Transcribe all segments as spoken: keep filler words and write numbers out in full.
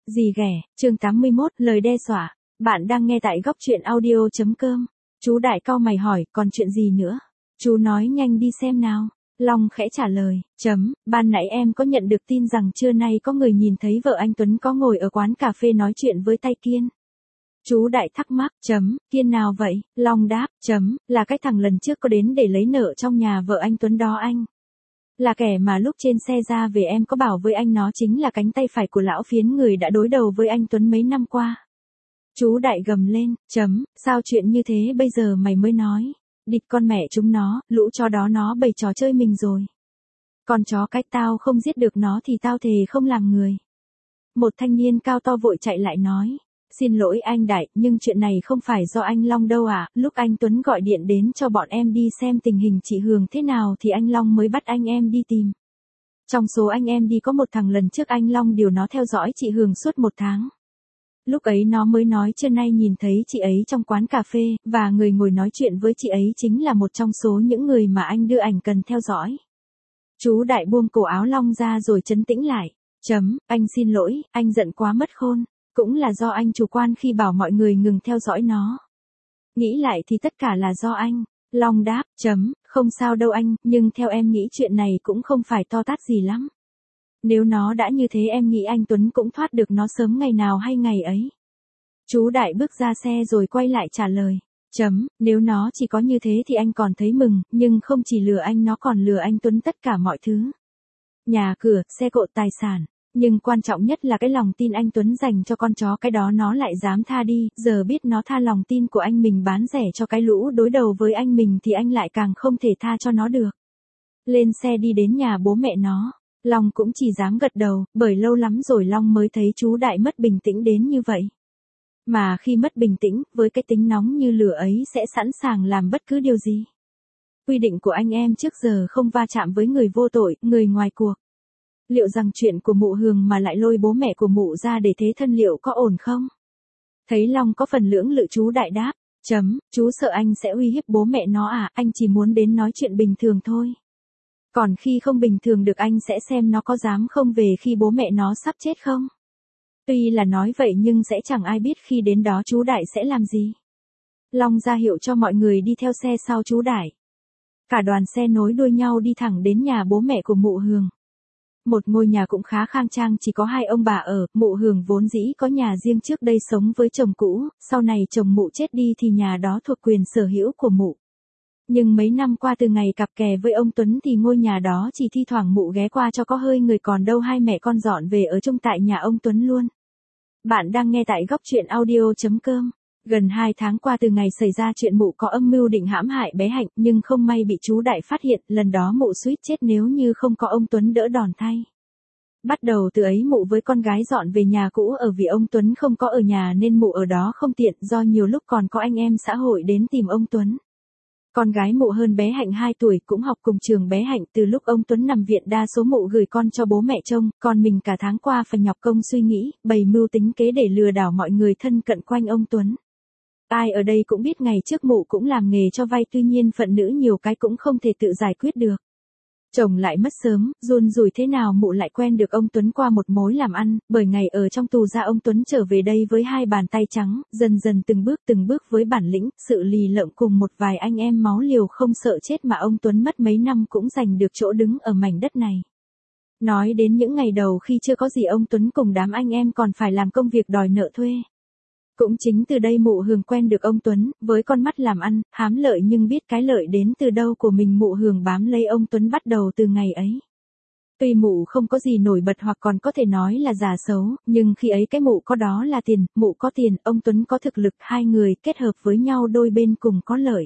Gì ghẻ, chương tám mươi mốt, lời đe dọa. Bạn đang nghe tại góc truyện audio chấm com. Chú Đại cau mày hỏi, còn chuyện gì nữa? Chú nói nhanh đi xem nào. Long khẽ trả lời, chấm, ban nãy em có nhận được tin rằng trưa nay có người nhìn thấy vợ anh Tuấn có ngồi ở quán cà phê nói chuyện với tay Kiên. Chú Đại thắc mắc, chấm, Kiên nào vậy? Long đáp, chấm, là cái thằng lần trước có đến để lấy nợ trong nhà vợ anh Tuấn đó anh. Là kẻ mà lúc trên xe ra về em có bảo với anh nó chính là cánh tay phải của lão phiến người đã đối đầu với anh Tuấn mấy năm qua. Chú Đại gầm lên, chấm, sao chuyện như thế bây giờ mày mới nói? Địt con mẹ chúng nó, lũ chó đó nó bày trò chơi mình rồi. Con chó cách tao không giết được nó thì tao thề không làm người. Một thanh niên cao to vội chạy lại nói. Xin lỗi anh Đại, nhưng chuyện này không phải do anh Long đâu ạ. À. Lúc anh Tuấn gọi điện đến cho bọn em đi xem tình hình chị Hường thế nào thì anh Long mới bắt anh em đi tìm. Trong số anh em đi có một thằng lần trước anh Long điều nó theo dõi chị Hường suốt một tháng. Lúc ấy nó mới nói trưa nay nhìn thấy chị ấy trong quán cà phê, và người ngồi nói chuyện với chị ấy chính là một trong số những người mà anh đưa ảnh cần theo dõi. Chú Đại buông cổ áo Long ra rồi trấn tĩnh lại. Chấm, anh xin lỗi, anh giận quá mất khôn. Cũng là do anh chủ quan khi bảo mọi người ngừng theo dõi nó. Nghĩ lại thì tất cả là do anh. Long đáp, chấm, không sao đâu anh, nhưng theo em nghĩ chuyện này cũng không phải to tát gì lắm. Nếu nó đã như thế em nghĩ anh Tuấn cũng thoát được nó sớm ngày nào hay ngày ấy. Chú Đại bước ra xe rồi quay lại trả lời. Chấm, nếu nó chỉ có như thế thì anh còn thấy mừng, nhưng không chỉ lừa anh nó còn lừa anh Tuấn tất cả mọi thứ. Nhà cửa, xe cộ tài sản. Nhưng quan trọng nhất là cái lòng tin anh Tuấn dành cho con chó cái đó nó lại dám tha đi, giờ biết nó tha lòng tin của anh mình bán rẻ cho cái lũ đối đầu với anh mình thì anh lại càng không thể tha cho nó được. Lên xe đi đến nhà bố mẹ nó, Long cũng chỉ dám gật đầu, bởi lâu lắm rồi Long mới thấy chú Đại mất bình tĩnh đến như vậy. Mà khi mất bình tĩnh, với cái tính nóng như lửa ấy sẽ sẵn sàng làm bất cứ điều gì. Quy định của anh em trước giờ không va chạm với người vô tội, người ngoài cuộc. Liệu rằng chuyện của mụ Hường mà lại lôi bố mẹ của mụ ra để thế thân liệu có ổn không? Thấy Long có phần lưỡng lự chú Đại đáp, chấm, chú sợ anh sẽ uy hiếp bố mẹ nó à, anh chỉ muốn đến nói chuyện bình thường thôi. Còn khi không bình thường được anh sẽ xem nó có dám không về khi bố mẹ nó sắp chết không? Tuy là nói vậy nhưng sẽ chẳng ai biết khi đến đó chú Đại sẽ làm gì. Long ra hiệu cho mọi người đi theo xe sau chú Đại. Cả đoàn xe nối đuôi nhau đi thẳng đến nhà bố mẹ của mụ Hường. Một ngôi nhà cũng khá khang trang chỉ có hai ông bà ở, mụ Hường vốn dĩ có nhà riêng trước đây sống với chồng cũ, sau này chồng mụ chết đi thì nhà đó thuộc quyền sở hữu của mụ. Nhưng mấy năm qua từ ngày cặp kè với ông Tuấn thì ngôi nhà đó chỉ thi thoảng mụ ghé qua cho có hơi người còn đâu hai mẹ con dọn về ở chung tại nhà ông Tuấn luôn. Bạn đang nghe tại góc truyện audio chấm com. Gần hai tháng qua từ ngày xảy ra chuyện mụ có âm mưu định hãm hại bé Hạnh nhưng không may bị chú Đại phát hiện, lần đó mụ suýt chết nếu như không có ông Tuấn đỡ đòn thay. Bắt đầu từ ấy mụ với con gái dọn về nhà cũ ở vì ông Tuấn không có ở nhà nên mụ ở đó không tiện do nhiều lúc còn có anh em xã hội đến tìm ông Tuấn. Con gái mụ hơn bé Hạnh hai tuổi cũng học cùng trường bé Hạnh từ lúc ông Tuấn nằm viện đa số mụ gửi con cho bố mẹ trông, còn mình cả tháng qua phải nhọc công suy nghĩ, bày mưu tính kế để lừa đảo mọi người thân cận quanh ông Tuấn. Ai ở đây cũng biết ngày trước mụ cũng làm nghề cho vay tuy nhiên phận nữ nhiều cái cũng không thể tự giải quyết được. Chồng lại mất sớm, run rủi thế nào mụ lại quen được ông Tuấn qua một mối làm ăn, bởi ngày ở trong tù ra ông Tuấn trở về đây với hai bàn tay trắng, dần dần từng bước từng bước với bản lĩnh, sự lì lợm cùng một vài anh em máu liều không sợ chết mà ông Tuấn mất mấy năm cũng giành được chỗ đứng ở mảnh đất này. Nói đến những ngày đầu khi chưa có gì ông Tuấn cùng đám anh em còn phải làm công việc đòi nợ thuê. Cũng chính từ đây mụ Hường quen được ông Tuấn, với con mắt làm ăn, hám lợi nhưng biết cái lợi đến từ đâu của mình mụ Hường bám lấy ông Tuấn bắt đầu từ ngày ấy. Tuy mụ không có gì nổi bật hoặc còn có thể nói là già xấu, nhưng khi ấy cái mụ có đó là tiền, mụ có tiền, ông Tuấn có thực lực, hai người kết hợp với nhau đôi bên cùng có lợi.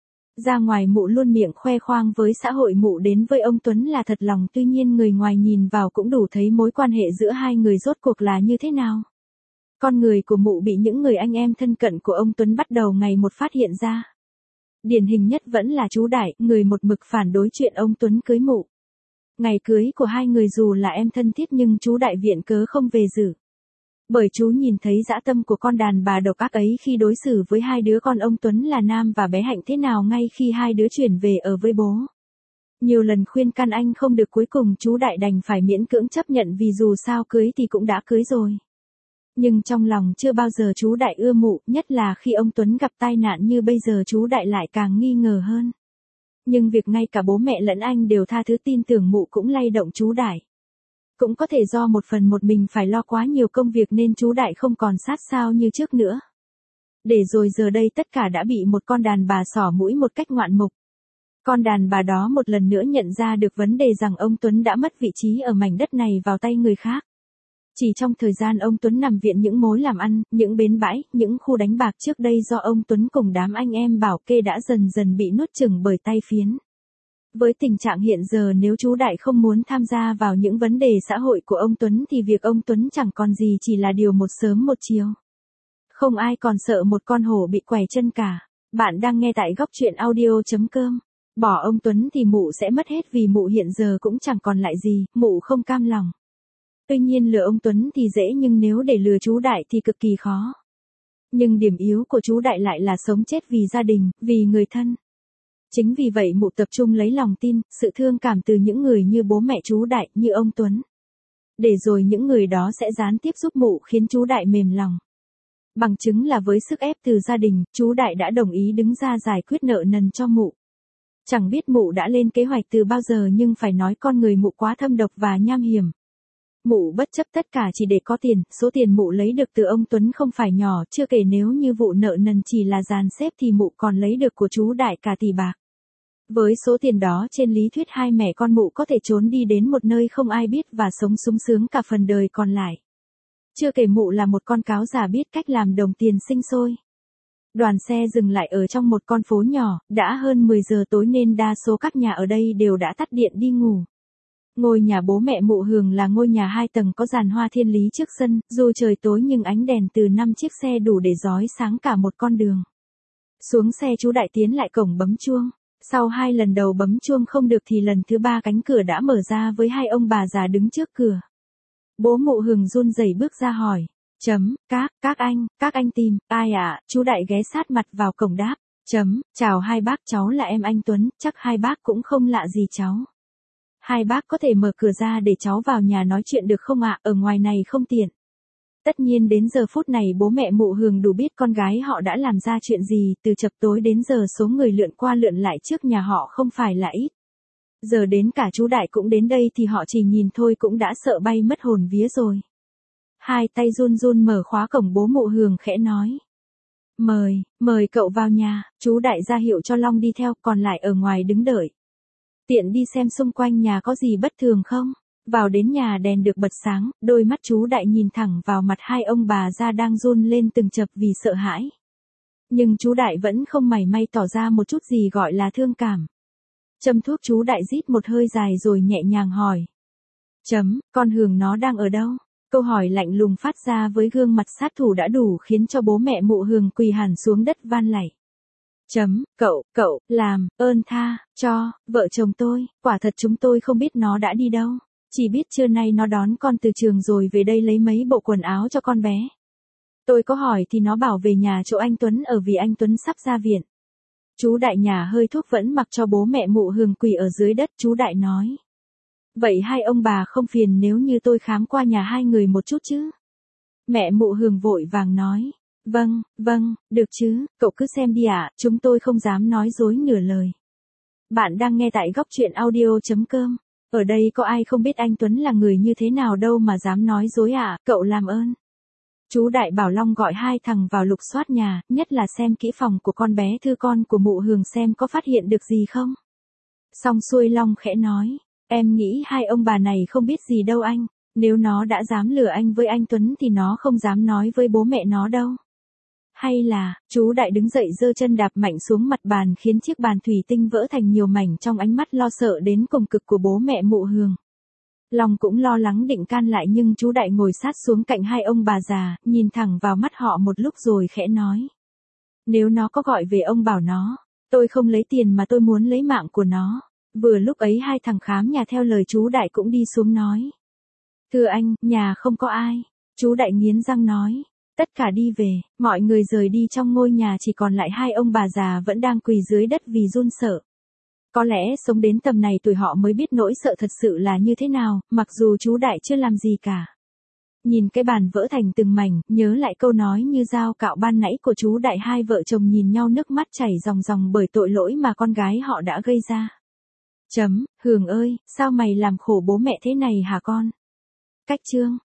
Ra ngoài mụ luôn miệng khoe khoang với xã hội mụ đến với ông Tuấn là thật lòng tuy nhiên người ngoài nhìn vào cũng đủ thấy mối quan hệ giữa hai người rốt cuộc là như thế nào. Con người của mụ bị những người anh em thân cận của ông Tuấn bắt đầu ngày một phát hiện ra. Điển hình nhất vẫn là chú Đại, người một mực phản đối chuyện ông Tuấn cưới mụ. Ngày cưới của hai người dù là em thân thiết nhưng chú Đại viện cớ không về dự. Bởi chú nhìn thấy dã tâm của con đàn bà độc ác ấy khi đối xử với hai đứa con ông Tuấn là Nam và bé Hạnh thế nào ngay khi hai đứa chuyển về ở với bố. Nhiều lần khuyên can anh không được cuối cùng chú Đại đành phải miễn cưỡng chấp nhận vì dù sao cưới thì cũng đã cưới rồi. Nhưng trong lòng chưa bao giờ chú Đại ưa mụ, nhất là khi ông Tuấn gặp tai nạn như bây giờ chú Đại lại càng nghi ngờ hơn. Nhưng việc ngay cả bố mẹ lẫn anh đều tha thứ tin tưởng mụ cũng lay động chú Đại. Cũng có thể do một phần một mình phải lo quá nhiều công việc nên chú Đại không còn sát sao như trước nữa. Để rồi giờ đây tất cả đã bị một con đàn bà xỏ mũi một cách ngoạn mục. Con đàn bà đó một lần nữa nhận ra được vấn đề rằng ông Tuấn đã mất vị trí ở mảnh đất này vào tay người khác. Chỉ trong thời gian ông Tuấn nằm viện, những mối làm ăn, những bến bãi, những khu đánh bạc trước đây do ông Tuấn cùng đám anh em bảo kê đã dần dần bị nuốt chửng bởi tay phiến. Với tình trạng hiện giờ, nếu chú Đại không muốn tham gia vào những vấn đề xã hội của ông Tuấn thì việc ông Tuấn chẳng còn gì chỉ là điều một sớm một chiều. Không ai còn sợ một con hổ bị quẩy chân cả. Bạn đang nghe tại góc truyện audio chấm com. Bỏ ông Tuấn thì mụ sẽ mất hết vì mụ hiện giờ cũng chẳng còn lại gì, mụ không cam lòng. Tuy nhiên lừa ông Tuấn thì dễ nhưng nếu để lừa chú Đại thì cực kỳ khó. Nhưng điểm yếu của chú Đại lại là sống chết vì gia đình, vì người thân. Chính vì vậy mụ tập trung lấy lòng tin, sự thương cảm từ những người như bố mẹ chú Đại, như ông Tuấn. Để rồi những người đó sẽ gián tiếp giúp mụ khiến chú Đại mềm lòng. Bằng chứng là với sức ép từ gia đình, chú Đại đã đồng ý đứng ra giải quyết nợ nần cho mụ. Chẳng biết mụ đã lên kế hoạch từ bao giờ nhưng phải nói con người mụ quá thâm độc và nham hiểm. Mụ bất chấp tất cả chỉ để có tiền, số tiền mụ lấy được từ ông Tuấn không phải nhỏ, chưa kể nếu như vụ nợ nần chỉ là dàn xếp thì mụ còn lấy được của chú Đại cả tỷ bạc. Với số tiền đó trên lý thuyết hai mẹ con mụ có thể trốn đi đến một nơi không ai biết và sống sung sướng cả phần đời còn lại. Chưa kể mụ là một con cáo già biết cách làm đồng tiền sinh sôi. Đoàn xe dừng lại ở trong một con phố nhỏ, đã hơn mười giờ tối nên đa số các nhà ở đây đều đã tắt điện đi ngủ. Ngôi nhà bố mẹ mụ Hường là ngôi nhà hai tầng có giàn hoa thiên lý trước sân, dù trời tối nhưng ánh đèn từ năm chiếc xe đủ để rói sáng cả một con đường. Xuống xe chú Đại tiến lại cổng bấm chuông. Sau hai lần đầu bấm chuông không được thì lần thứ ba cánh cửa đã mở ra với hai ông bà già đứng trước cửa. Bố mụ Hường run rẩy bước ra hỏi. Chấm, các, các anh, các anh tìm, ai ạ, à? Chú Đại ghé sát mặt vào cổng đáp. Chấm, chào hai bác, cháu là em anh Tuấn, chắc hai bác cũng không lạ gì cháu. Hai bác có thể mở cửa ra để cháu vào nhà nói chuyện được không ạ, ở ngoài này không tiện. Tất nhiên đến giờ phút này bố mẹ mụ Hường đủ biết con gái họ đã làm ra chuyện gì, từ chập tối đến giờ số người lượn qua lượn lại trước nhà họ không phải là ít. Giờ đến cả chú Đại cũng đến đây thì họ chỉ nhìn thôi cũng đã sợ bay mất hồn vía rồi. Hai tay run run mở khóa cổng, bố mụ Hường khẽ nói. Mời, mời cậu vào nhà, chú Đại ra hiệu cho Long đi theo, còn lại ở ngoài đứng đợi. Tiện đi xem xung quanh nhà có gì bất thường không? Vào đến nhà đèn được bật sáng, đôi mắt chú Đại nhìn thẳng vào mặt hai ông bà già đang run lên từng chập vì sợ hãi. Nhưng chú Đại vẫn không mảy may tỏ ra một chút gì gọi là thương cảm. Châm thuốc chú Đại rít một hơi dài rồi nhẹ nhàng hỏi. Chấm, con Hường nó đang ở đâu? Câu hỏi lạnh lùng phát ra với gương mặt sát thủ đã đủ khiến cho bố mẹ mụ Hường quỳ hẳn xuống đất van lạy. Chấm, cậu, cậu, làm, ơn tha, cho, vợ chồng tôi, quả thật chúng tôi không biết nó đã đi đâu. Chỉ biết trưa nay nó đón con từ trường rồi về đây lấy mấy bộ quần áo cho con bé. Tôi có hỏi thì nó bảo về nhà chỗ anh Tuấn ở vì anh Tuấn sắp ra viện. Chú Đại nhà hơi thuốc vẫn mặc cho bố mẹ mụ Hường quỳ ở dưới đất, chú Đại nói. Vậy hai ông bà không phiền nếu như tôi khám qua nhà hai người một chút chứ? Mẹ mụ Hường vội vàng nói. Vâng, vâng, được chứ, cậu cứ xem đi ạ, chúng tôi không dám nói dối nửa lời. Bạn đang nghe tại góc truyện audio chấm com. Ở đây có ai không biết anh Tuấn là người như thế nào đâu mà dám nói dối ạ, cậu làm ơn. Chú Đại bảo Long gọi hai thằng vào lục soát nhà, nhất là xem kỹ phòng của con bé Thư con của mụ Hường xem có phát hiện được gì không. Xong xuôi Long khẽ nói, em nghĩ hai ông bà này không biết gì đâu anh, nếu nó đã dám lừa anh với anh Tuấn thì nó không dám nói với bố mẹ nó đâu. Hay là, chú Đại đứng dậy giơ chân đạp mạnh xuống mặt bàn khiến chiếc bàn thủy tinh vỡ thành nhiều mảnh trong ánh mắt lo sợ đến cùng cực của bố mẹ mụ Hường. Long cũng lo lắng định can lại nhưng chú Đại ngồi sát xuống cạnh hai ông bà già, nhìn thẳng vào mắt họ một lúc rồi khẽ nói. Nếu nó có gọi về ông bảo nó, tôi không lấy tiền mà tôi muốn lấy mạng của nó. Vừa lúc ấy hai thằng khám nhà theo lời chú Đại cũng đi xuống nói. Thưa anh, nhà không có ai. Chú Đại nghiến răng nói. Tất cả đi về, mọi người rời đi, trong ngôi nhà chỉ còn lại hai ông bà già vẫn đang quỳ dưới đất vì run sợ. Có lẽ sống đến tầm này tuổi họ mới biết nỗi sợ thật sự là như thế nào, mặc dù chú Đại chưa làm gì cả. nhìn cái bàn vỡ thành từng mảnh, nhớ lại câu nói như dao cạo ban nãy của chú Đại, hai vợ chồng nhìn nhau nước mắt chảy ròng ròng bởi tội lỗi mà con gái họ đã gây ra. Chấm, Hường ơi, sao mày làm khổ bố mẹ thế này hả con? Cách chương